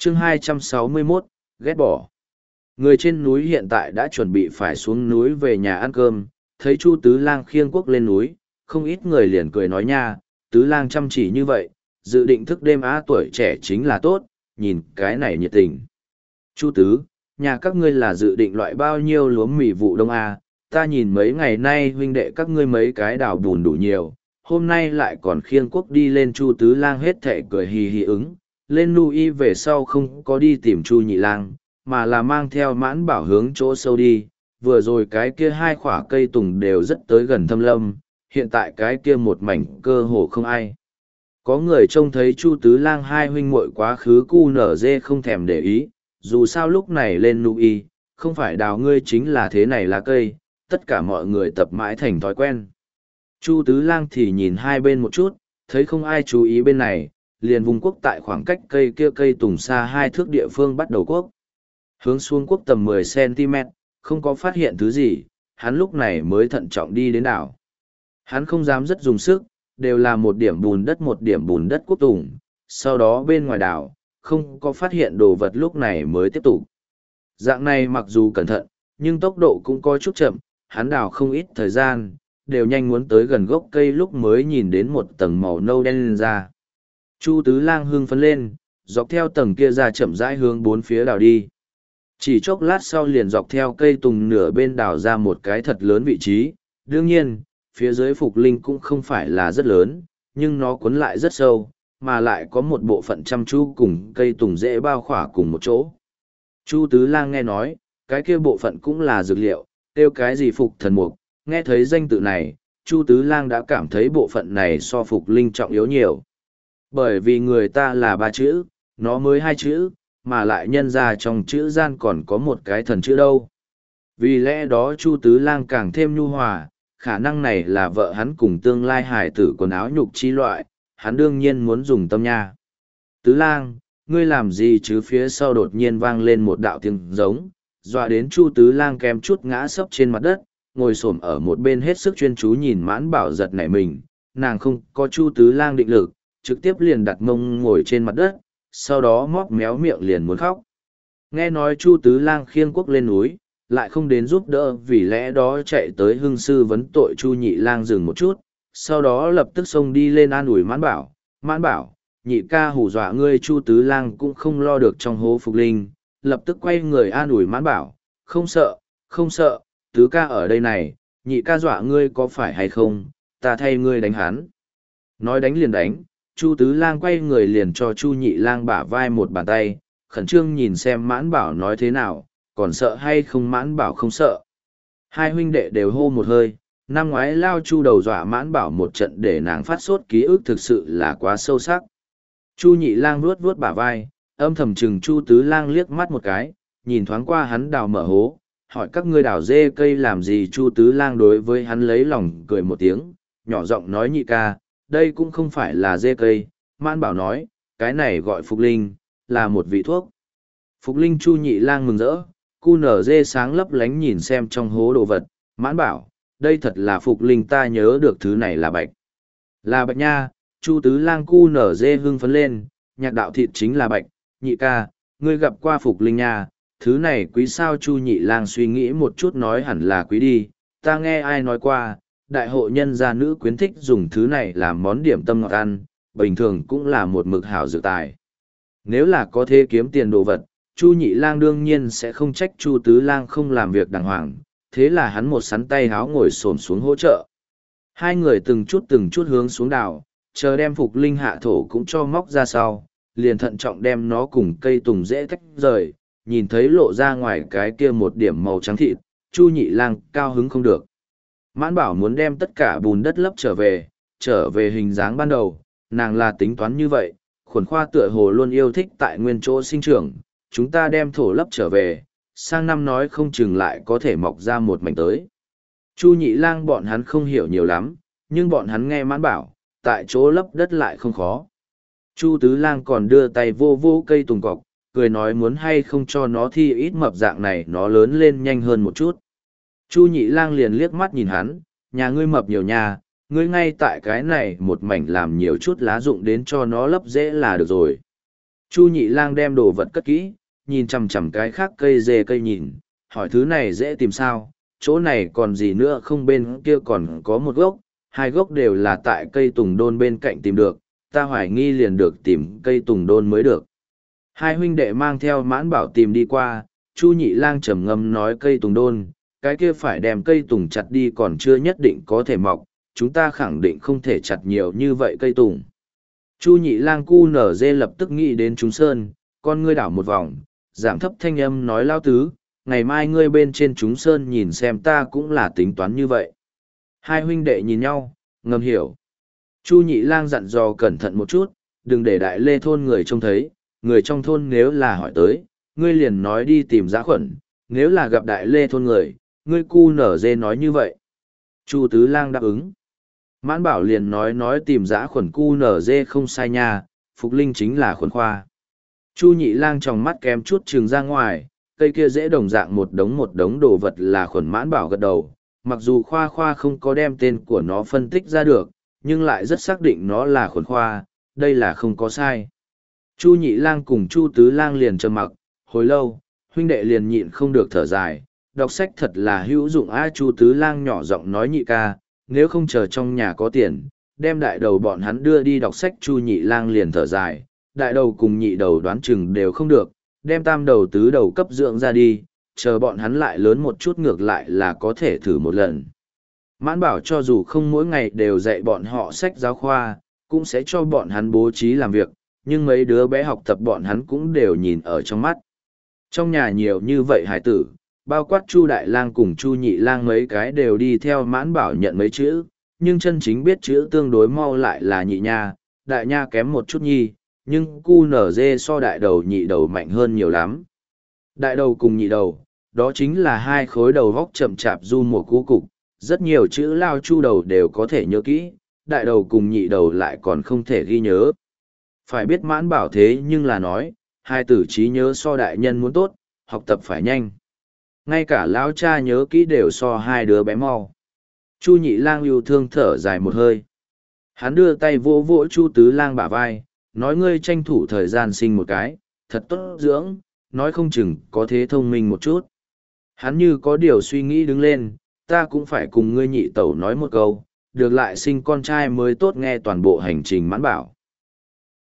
Chương 261, ghét bỏ. Người trên núi hiện tại đã chuẩn bị phải xuống núi về nhà ăn cơm, thấy Chu Tứ Lang khiêng cuốc lên núi, không ít người liền cười nói nha, Tứ Lang chăm chỉ như vậy, dự định thức đêm á tuổi trẻ chính là tốt, nhìn cái này nhiệt tình. Chu Tứ, nhà các ngươi là dự định loại bao nhiêu lúa mì vụ đông à, ta nhìn mấy ngày nay huynh đệ các ngươi mấy cái đào bùn đủ nhiều, hôm nay lại còn khiêng cuốc đi lên. Chu Tứ Lang hết thệ cười hì hì ứng, lên núi về sau không có đi tìm Chu Nhị Lang, mà là mang theo Mãn Bảo hướng chỗ sâu đi. Vừa rồi cái kia hai khỏa cây tùng đều rất tới gần thâm lâm, hiện tại cái kia một mảnh cơ hồ không ai. Có người trông thấy Chu Tứ Lang hai huynh muội quá khứ cu nở dê không thèm để ý, dù sao lúc này lên núi, không phải đào ngươi chính là thế này lá cây, tất cả mọi người tập mãi thành thói quen. Chu Tứ Lang thì nhìn hai bên một chút, thấy không ai chú ý bên này, liền vùng quốc tại khoảng cách cây kia cây tùng xa 2 thước địa phương bắt đầu quốc. Hướng xuống quốc tầm 10 cm, không có phát hiện thứ gì, hắn lúc này mới thận trọng đi đến đảo. Hắn không dám rất dùng sức, đều là một điểm bùn đất quốc tùng, sau đó bên ngoài đảo, không có phát hiện đồ vật lúc này mới tiếp tục. Dạng này mặc dù cẩn thận, nhưng tốc độ cũng có chút chậm, hắn đào không ít thời gian, đều nhanh muốn tới gần gốc cây lúc mới nhìn đến một tầng màu nâu đen lên ra. Chu Tứ Lang hưng phấn lên, dọc theo tầng kia ra chậm rãi hướng bốn phía đào đi. Chỉ chốc lát sau liền dọc theo cây tùng nửa bên đào ra một cái thật lớn vị trí, đương nhiên, phía dưới phục linh cũng không phải là rất lớn, nhưng nó cuốn lại rất sâu, mà lại có một bộ phận chăm chú cùng cây tùng dễ bao khỏa cùng một chỗ. Chu Tứ Lang nghe nói, cái kia bộ phận cũng là dược liệu, tiêu cái gì phục thần mục, nghe thấy danh tự này, Chu Tứ Lang đã cảm thấy bộ phận này so phục linh trọng yếu nhiều. Bởi vì người ta là 3 chữ, nó mới 2 chữ, mà lại nhân ra trong chữ gian còn có một cái thần chữ đâu. Vì lẽ đó Chu Tứ Lang càng thêm nhu hòa, khả năng này là vợ hắn cùng tương lai hải tử quần áo nhục chi loại, hắn đương nhiên muốn dùng tâm nha. Tứ Lang, ngươi làm gì chứ? Phía sau đột nhiên vang lên một đạo tiếng giống, dọa đến Chu Tứ Lang kém chút ngã sấp trên mặt đất, ngồi xổm ở một bên hết sức chuyên chú nhìn Mãn Bảo giật nảy mình, nàng không có Chu Tứ Lang định lực, trực tiếp liền đặt mông ngồi trên mặt đất, sau đó móc méo miệng liền muốn khóc. Nghe nói Chu Tứ Lang khiêng cuốc lên núi, lại không đến giúp đỡ, vì lẽ đó chạy tới hưng sư vấn tội Chu Nhị Lang dừng một chút, sau đó lập tức xông đi lên an ủi Mãn Bảo. Mãn Bảo, nhị ca hù dọa ngươi. Chu Tứ Lang cũng không lo được trong hố phục linh, lập tức quay người an ủi Mãn Bảo, không sợ, không sợ, Tứ ca ở đây này, nhị ca dọa ngươi có phải hay không, ta thay ngươi đánh hắn. Nói đánh liền đánh, Chu Tứ Lang quay người liền cho Chu Nhị Lang bả vai một bàn tay, khẩn trương nhìn xem Mãn Bảo nói thế nào, còn sợ hay không. Mãn Bảo không sợ. Hai huynh đệ đều hô một hơi, năm ngoái lao Chu đầu dọa Mãn Bảo một trận để nàng phát sốt ký ức thực sự là quá sâu sắc. Chu Nhị Lang vuốt vuốt bả vai, âm thầm chừng Chu Tứ Lang liếc mắt một cái, nhìn thoáng qua hắn đào mở hố, hỏi các ngươi đào dê cây làm gì. Chu Tứ Lang đối với hắn lấy lòng cười một tiếng, nhỏ giọng nói nhị ca, đây cũng không phải là dê cây. Mãn Bảo nói, cái này gọi phục linh, là một vị thuốc. Phục linh. Chu Nhị Lang mừng rỡ, cu nở dê sáng lấp lánh nhìn xem trong hố đồ vật. Mãn Bảo, đây thật là phục linh, ta nhớ được thứ này là bạch. Là bạch nha. Chu Tứ Lang cu nở dê hưng phấn lên, nhạc đạo thịt chính là bạch. Nhị ca, ngươi gặp qua phục linh nha, thứ này quý sao? Chu Nhị Lang suy nghĩ một chút nói hẳn là quý đi, ta nghe ai nói qua, đại hộ nhân gia nữ quyến thích dùng thứ này làm món điểm tâm ngọt ăn, bình thường cũng là một mực hảo dược tài. Nếu là có thể kiếm tiền đồ vật, Chu Nhị Lang đương nhiên sẽ không trách Chu Tứ Lang không làm việc đàng hoàng, thế là hắn một sắn tay háo ngồi xổm xuống hỗ trợ. Hai người từng chút hướng xuống đào, chờ đem phục linh hạ thổ cũng cho móc ra sau, liền thận trọng đem nó cùng cây tùng dễ tách rời, nhìn thấy lộ ra ngoài cái kia một điểm màu trắng thịt, Chu Nhị Lang cao hứng không được. Mãn Bảo muốn đem tất cả bùn đất lấp trở về hình dáng ban đầu, nàng là tính toán như vậy, Khuẩn Khoa tựa hồ luôn yêu thích tại nguyên chỗ sinh trưởng, chúng ta đem thổ lấp trở về, sang năm nói không chừng lại có thể mọc ra một mảnh tới. Chu Nhị Lang bọn hắn không hiểu nhiều lắm, nhưng bọn hắn nghe Mãn Bảo, tại chỗ lấp đất lại không khó. Chu Tứ Lang còn đưa tay vô vô cây tùng cọc, cười nói muốn hay không cho nó thi ít mập dạng này nó lớn lên nhanh hơn một chút. Chu Nhị Lang liền liếc mắt nhìn hắn, nhà ngươi mập nhiều nhà, ngươi ngay tại cái này một mảnh làm nhiều chút lá dụng đến cho nó lấp dễ là được rồi. Chu Nhị Lang đem đồ vật cất kỹ, nhìn chằm chằm cái khác cây dê cây nhìn, hỏi thứ này dễ tìm sao, chỗ này còn gì nữa không, bên kia còn có một gốc, hai gốc đều là tại cây tùng đôn bên cạnh tìm được, ta hoài nghi liền được tìm cây tùng đôn mới được. Hai huynh đệ mang theo Mãn Bảo tìm đi qua, Chu Nhị Lang trầm ngâm nói cây tùng đôn, cái kia phải đem cây tùng chặt đi còn chưa nhất định có thể mọc, chúng ta khẳng định không thể chặt nhiều như vậy cây tùng. Chu Nhị Lang cu nở dê lập tức nghĩ đến chúng sơn, con ngươi đảo một vòng, giảm thấp thanh âm nói lao tứ, ngày mai ngươi bên trên chúng sơn nhìn xem ta cũng là tính toán như vậy. Hai huynh đệ nhìn nhau, ngầm hiểu. Chu Nhị Lang dặn dò cẩn thận một chút, đừng để Đại Lê thôn người trông thấy, người trong thôn nếu là hỏi tới, ngươi liền nói đi tìm Dã Khuẩn, nếu là gặp Đại Lê thôn người, ngươi cu nở dê nói như vậy. Chu Tứ Lang đáp ứng. Mãn Bảo liền nói tìm Dã Khuẩn cu nở dê không sai nha, Phục Linh chính là khuẩn khoa. Chu Nhị Lang trong mắt kém chút trừng ra ngoài, cây kia dễ đồng dạng một đống đồ vật là khuẩn. Mãn Bảo gật đầu, mặc dù khoa khoa không có đem tên của nó phân tích ra được, nhưng lại rất xác định nó là khuẩn khoa, đây là không có sai. Chu Nhị Lang cùng Chu Tứ Lang liền trầm mặc, hồi lâu, huynh đệ liền nhịn không được thở dài, đọc sách thật là hữu dụng a. Chu Tứ Lang nhỏ giọng nói Nhị ca, nếu không chờ trong nhà có tiền, đem đại đầu bọn hắn đưa đi đọc sách. Chu Nhị Lang liền thở dài, đại đầu cùng nhị đầu đoán chừng đều không được, đem tam đầu tứ đầu cấp dưỡng ra đi, chờ bọn hắn lại lớn một chút ngược lại là có thể thử một lần. Mãn Bảo cho dù không mỗi ngày đều dạy bọn họ sách giáo khoa, cũng sẽ cho bọn hắn bố trí làm việc, nhưng mấy đứa bé học tập bọn hắn cũng đều nhìn ở trong mắt. Trong nhà nhiều như vậy hải tử, bao quát Chu Đại Lang cùng Chu Nhị Lang mấy cái đều đi theo Mãn Bảo nhận mấy chữ, nhưng chân chính biết chữ tương đối mau lại là Nhị Nha, Đại Nha kém một chút nhi, nhưng cu nở dê so đại đầu nhị đầu mạnh hơn nhiều lắm. Đại đầu cùng nhị đầu, đó chính là hai khối đầu góc chậm chạp du một cú cục, rất nhiều chữ Lao Chu đầu đều có thể nhớ kỹ, đại đầu cùng nhị đầu lại còn không thể ghi nhớ. Phải biết Mãn Bảo thế nhưng là nói, hai tử trí nhớ so đại nhân muốn tốt, học tập phải nhanh. Ngay cả lão cha nhớ kỹ đều so hai đứa bé mau. Chu Nhị Lang yêu thương thở dài một hơi. Hắn đưa tay vỗ vỗ Chu Tứ Lang bả vai, nói ngươi tranh thủ thời gian sinh một cái, thật tốt dưỡng, nói không chừng có thế thông minh một chút. Hắn như có điều suy nghĩ đứng lên, ta cũng phải cùng ngươi nhị tẩu nói một câu, được lại sinh con trai mới tốt nghe toàn bộ hành trình. Mãn Bảo.